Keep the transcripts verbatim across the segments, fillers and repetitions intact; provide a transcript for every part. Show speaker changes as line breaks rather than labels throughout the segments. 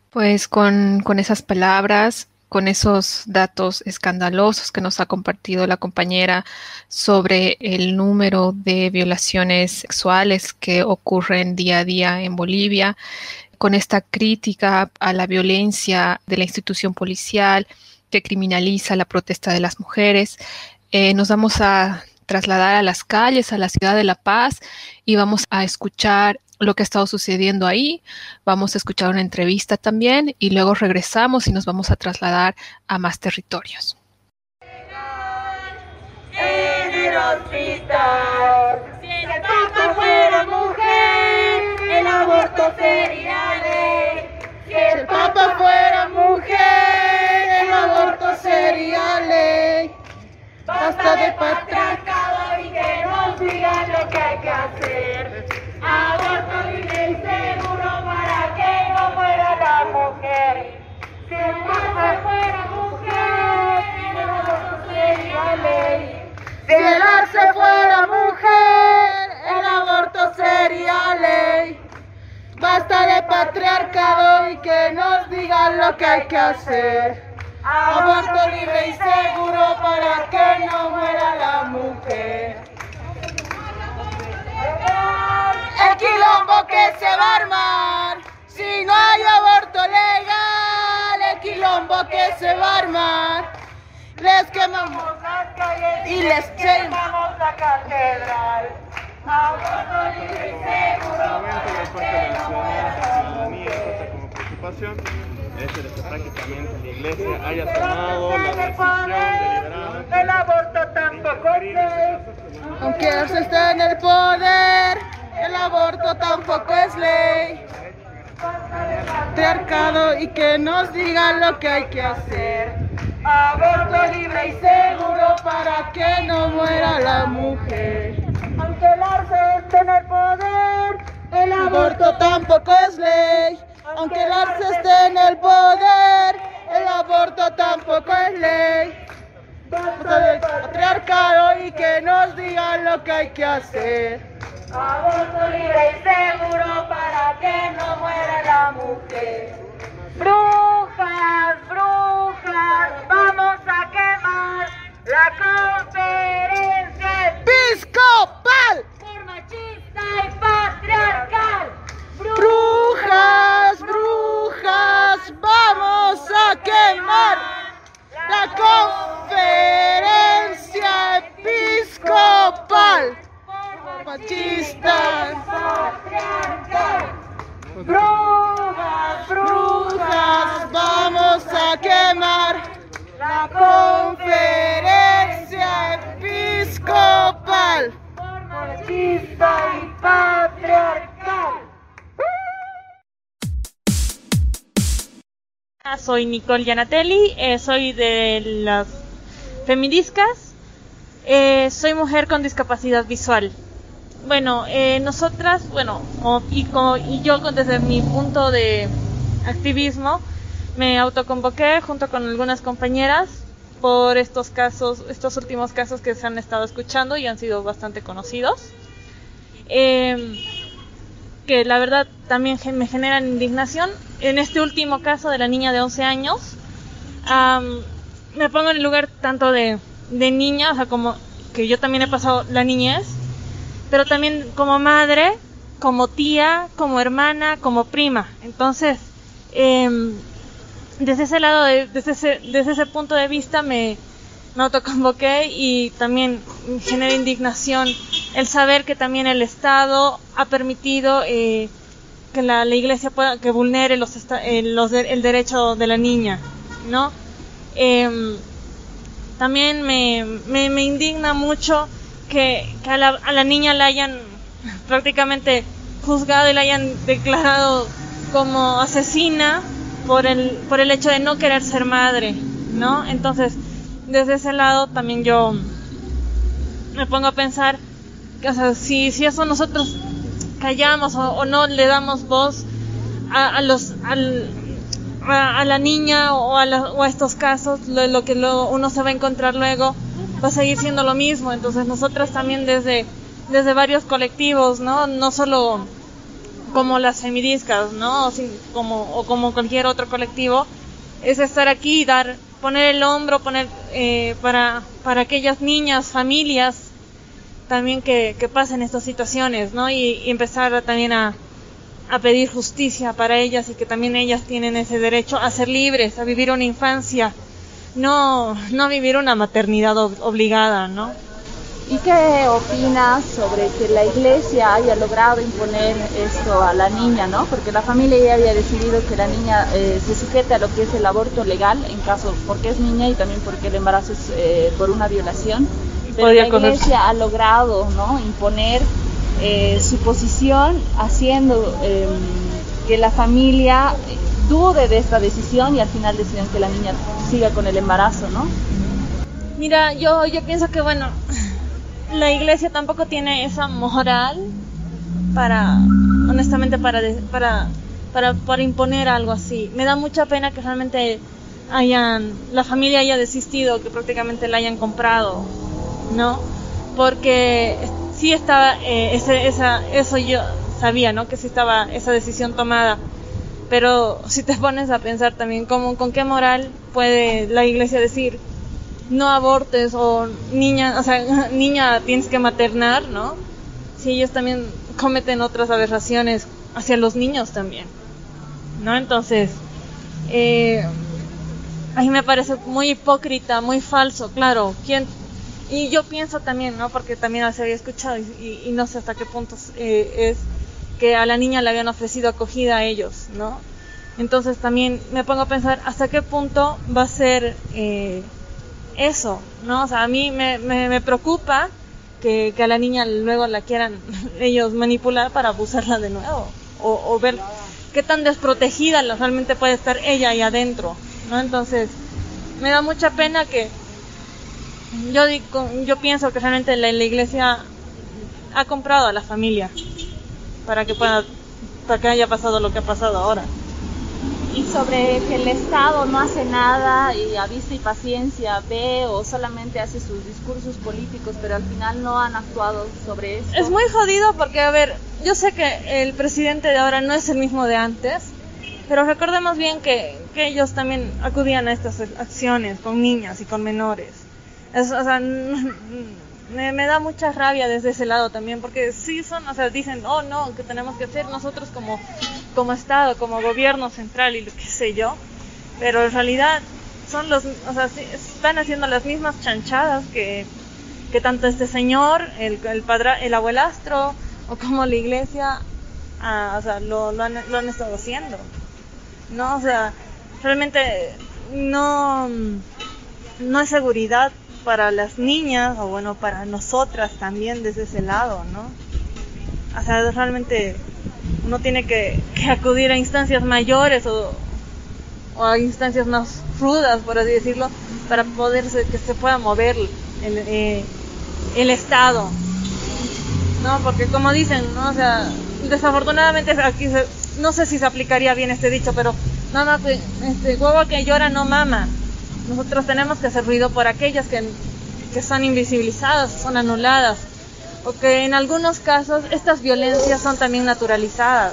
Pues con, con esas palabras, con esos datos escandalosos que nos ha compartido la compañera sobre el número de violaciones sexuales que ocurren día a día en Bolivia, con esta crítica a la violencia de la institución policial que criminaliza la protesta de las mujeres, eh, nos vamos a trasladar a las calles, a la ciudad de La Paz, y vamos a escuchar lo que ha estado sucediendo ahí. Vamos a escuchar una entrevista también y luego regresamos y nos vamos a trasladar a más territorios.
En el hospital, si el Papa fuera mujer, el aborto sería ley. Si el Papa fuera mujer, el aborto sería ley. Basta de patriarcado y que nos digan lo que hay que hacer. Aborto libre y seguro para que no muera la mujer. Si el Papa fuera mujer, el aborto sería ley. Si el arce fuera mujer, el aborto sería ley. Basta de patriarcado y que nos digan lo que hay que hacer. Aborto libre y seguro para que no muera la mujer. El quilombo que se va a armar si no hay aborto legal. El quilombo que se va a armar. Les quemamos las calles y les quemamos la catedral. Aborto libre y seguro para que no muera la mujer.
Como preocupación es el que prácticamente la iglesia haya tomado la decisión deliberada.
El aborto tampoco es ley. Aunque se esté en el poder, el aborto tampoco es ley. Patriarcado y que nos digan lo que hay que hacer. Aborto libre y seguro para que no muera la mujer. Aunque el arce esté en el poder, el aborto tampoco es ley. Aunque el arce esté en el poder, el aborto tampoco es ley. Basta del patriarcado y que nos digan lo que hay que hacer. Aborto libre y seguro para que no muera la mujer. Brujas, brujas, vamos a quemar la conferencia episcopal por machista y patriarcal. Brujas, brujas, vamos a quemar la conferencia episcopal machista y patriarcal. Brujas, brujas, vamos a quemar la conferencia episcopal machista y patriarcal.
Soy Nicole Gianatelli, eh, soy de las Feministas, eh, soy mujer con discapacidad visual. Bueno, eh, nosotras, bueno, como, y, como, y yo desde mi punto de activismo, me autoconvoqué junto con algunas compañeras por estos casos, estos últimos casos que se han estado escuchando y han sido bastante conocidos. Eh, que la verdad también me generan indignación. En este último caso de la niña de once años, um, me pongo en el lugar tanto de, de niña, o sea, como que yo también he pasado la niñez, pero también como madre, como tía, como hermana, como prima. Entonces, eh, desde ese lado, de, desde, ese, desde ese punto de vista me, me autoconvoqué y también me genera indignación el saber que también el Estado ha permitido eh, que la, la Iglesia pueda, que vulnere los, eh, los de, el derecho de la niña, ¿no? Eh, también me, me, me indigna mucho que, que a, la, a la niña la hayan prácticamente juzgado y la hayan declarado como asesina por el, por el hecho de no querer ser madre, ¿no? Entonces, desde ese lado también yo me pongo a pensar que, o sea, si, si eso nosotros callamos o, o no le damos voz a, a los al, a, a la niña o a, la, o a estos casos, lo, lo que lo, uno se va a encontrar luego va a seguir siendo lo mismo. Entonces nosotras también desde desde varios colectivos, no no solo como las feministas, ¿no? O, sin, como, o como cualquier otro colectivo, es estar aquí y dar, poner el hombro, poner eh, para, para aquellas niñas, familias, también que, que pasen estas situaciones, ¿no? Y, y empezar también a, a pedir justicia para ellas y que también ellas tienen ese derecho a ser libres, a vivir una infancia, no, no vivir una maternidad ob- obligada, ¿no?
¿Y qué opinas sobre que la iglesia haya logrado imponer esto a la niña, ¿no? Porque la familia ya había decidido que la niña eh, se sujete a lo que es el aborto legal, en caso porque es niña y también porque el embarazo es eh, por una violación. Pero la iglesia ha logrado, ¿no?, imponer eh, su posición, haciendo eh, que la familia dude de esta decisión y al final deciden que la niña siga con el embarazo, ¿no?
Mira, yo, yo pienso que, bueno, la iglesia tampoco tiene esa moral para, honestamente, para, para, para, para imponer algo así. Me da mucha pena que realmente hayan, la familia haya desistido, que prácticamente la hayan comprado, ¿no? Porque sí estaba, eh, ese, esa, eso yo sabía, ¿no? Que sí estaba esa decisión tomada. Pero si te pones a pensar también, ¿cómo, con qué moral puede la iglesia decir no abortes o niña, o sea, niña tienes que maternar, ¿no? Si ellos también cometen otras aberraciones hacia los niños también, ¿no? Entonces, eh, a mí me parece muy hipócrita, muy falso, claro. ¿Quién? Y yo pienso también, ¿no? Porque también se había escuchado y, y, y no sé hasta qué punto eh, es que a la niña le habían ofrecido acogida a ellos, ¿no? Entonces también me pongo a pensar hasta qué punto va a ser eh, eso, ¿no? O sea, a mí me, me, me preocupa que, que a la niña luego la quieran ellos manipular para abusarla de nuevo, o, o ver qué tan desprotegida realmente puede estar ella ahí adentro, ¿no? Entonces me da mucha pena que yo digo, yo pienso que realmente la, la iglesia ha comprado a la familia para que pueda, para que haya pasado lo que ha pasado ahora.
Y sobre que el Estado no hace nada y a vista y paciencia ve o solamente hace sus discursos políticos, pero al final no han actuado sobre esto.
Es muy jodido porque, a ver, yo sé que el presidente de ahora no es el mismo de antes, pero recordemos bien que, que ellos también acudían a estas acciones con niñas y con menores. Es, o sea, me, me da mucha rabia desde ese lado también, porque sí son, o sea, dicen, oh no, que tenemos que hacer nosotros como, como Estado, como gobierno central y lo que sé yo, pero en realidad son los, o sea, sí, están haciendo las mismas chanchadas que, que tanto este señor, el, el padre, el abuelastro, o como la iglesia, ah, o sea, lo, lo, han, lo han estado haciendo, ¿no? O sea, realmente no, no hay seguridad para las niñas, o bueno, para nosotras también desde ese lado, ¿no? O sea, realmente uno tiene que, que acudir a instancias mayores o, o a instancias más rudas, por así decirlo, para poder que se pueda mover el, eh, el Estado, ¿no? Porque como dicen, ¿no? O sea, desafortunadamente aquí se, no sé si se aplicaría bien este dicho, pero mamá, este huevo que llora no mama. Nosotros tenemos que hacer ruido por aquellas que, que son invisibilizadas, son anuladas, o que en algunos casos estas violencias son también naturalizadas,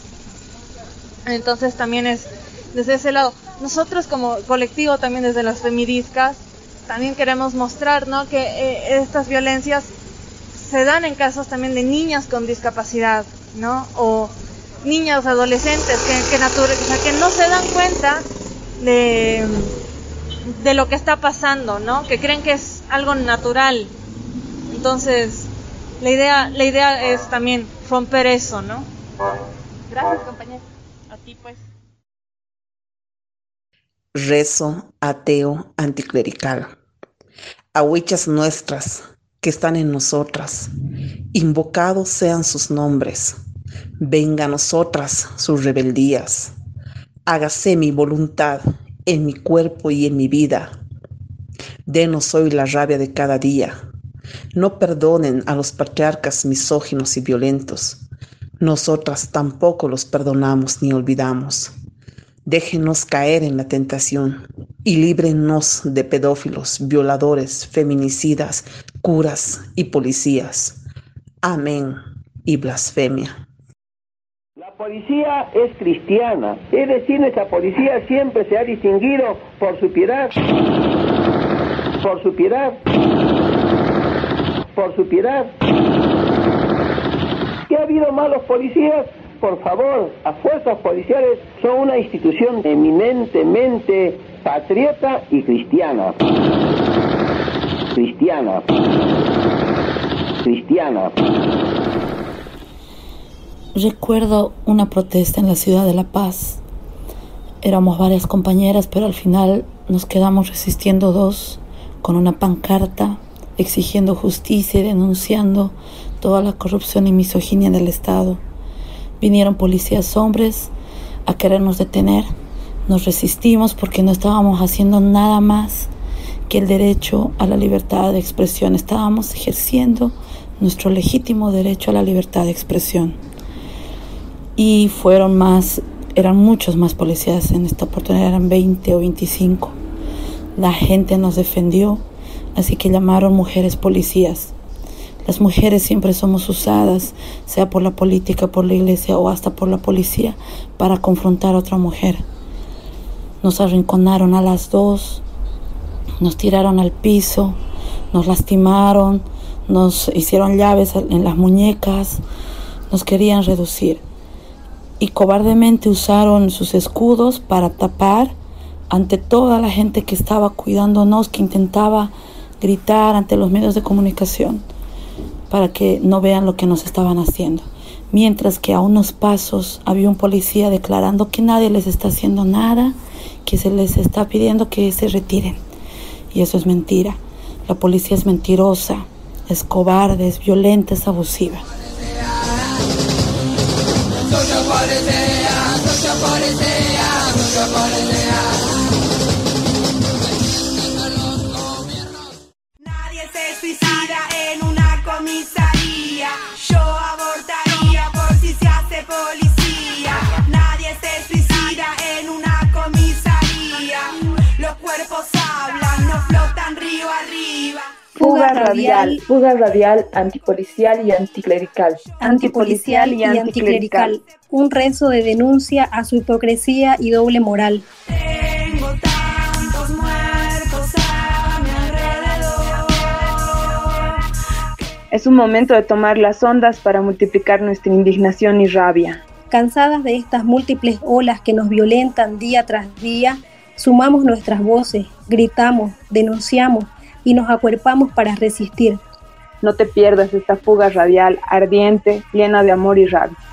¿no? Entonces también es desde ese lado. Nosotros como colectivo, también desde las feministas, también queremos mostrar, ¿no?, que eh, estas violencias se dan en casos también de niñas con discapacidad, ¿no? O niñas, adolescentes que, que, natura, o sea, que no se dan cuenta de... de lo que está pasando, ¿no? Que creen que es algo natural. Entonces, la idea, la idea es también romper eso, ¿no?
Gracias, compañera.
A ti, pues.
Rezo ateo anticlerical. Agüichas nuestras que están en nosotras, invocados sean sus nombres. Venga a nosotras sus rebeldías. Hágase mi voluntad en mi cuerpo y en mi vida. Denos hoy la rabia de cada día. No perdonen a los patriarcas misóginos y violentos. Nosotras tampoco los perdonamos ni olvidamos. Déjenos caer en la tentación y líbrenos de pedófilos, violadores, feminicidas, curas y policías. Amén y blasfemia.
La
policía es cristiana, es decir, nuestra policía siempre se ha distinguido por su piedad, por su piedad, por su piedad. ¿Que ha habido malos policías? Por favor, las fuerzas policiales son una institución eminentemente patriota y cristiana. Cristiana. Cristiana.
Recuerdo una protesta en la ciudad de La Paz. Éramos varias compañeras, pero al final nos quedamos resistiendo dos, con una pancarta exigiendo justicia y denunciando toda la corrupción y misoginia del Estado. Vinieron policías hombres a querernos detener. Nos resistimos porque no estábamos haciendo nada más que el derecho a la libertad de expresión. Estábamos ejerciendo nuestro legítimo derecho a la libertad de expresión. Y fueron más, eran muchos más policías en esta oportunidad, eran veinte o veinticinco. La gente nos defendió, así que llamaron mujeres policías. Las mujeres siempre somos usadas, sea por la política, por la iglesia o hasta por la policía, para confrontar a otra mujer. Nos arrinconaron a las dos, nos tiraron al piso, nos lastimaron, nos hicieron llaves en las muñecas, nos querían reducir. Y cobardemente usaron sus escudos para tapar ante toda la gente que estaba cuidándonos, que intentaba gritar ante los medios de comunicación, para que no vean lo que nos estaban haciendo. Mientras que a unos pasos había un policía declarando que nadie les está haciendo nada, que se les está pidiendo que se retiren. Y eso es mentira. La policía es mentirosa, es cobarde, es violenta, es abusiva.
Nadie se suicida en una comisaría. Yo abortaría por si se hace policía. Nadie se suicida en una comisaría. Los cuerpos hablan, no flotan río arriba.
Fuga radial, fuga radial, antipolicial y anticlerical.
Antipolicial y anticlerical. Un rezo de denuncia a su hipocresía y doble moral.
Tengo tantos muertos a mi alrededor.
Es un momento de tomar las ondas para multiplicar nuestra indignación y rabia.
Cansadas de estas múltiples olas que nos violentan día tras día, sumamos nuestras voces, gritamos, denunciamos y nos acuerpamos para resistir.
No te pierdas esta fuga radial, ardiente, llena de amor y rabia.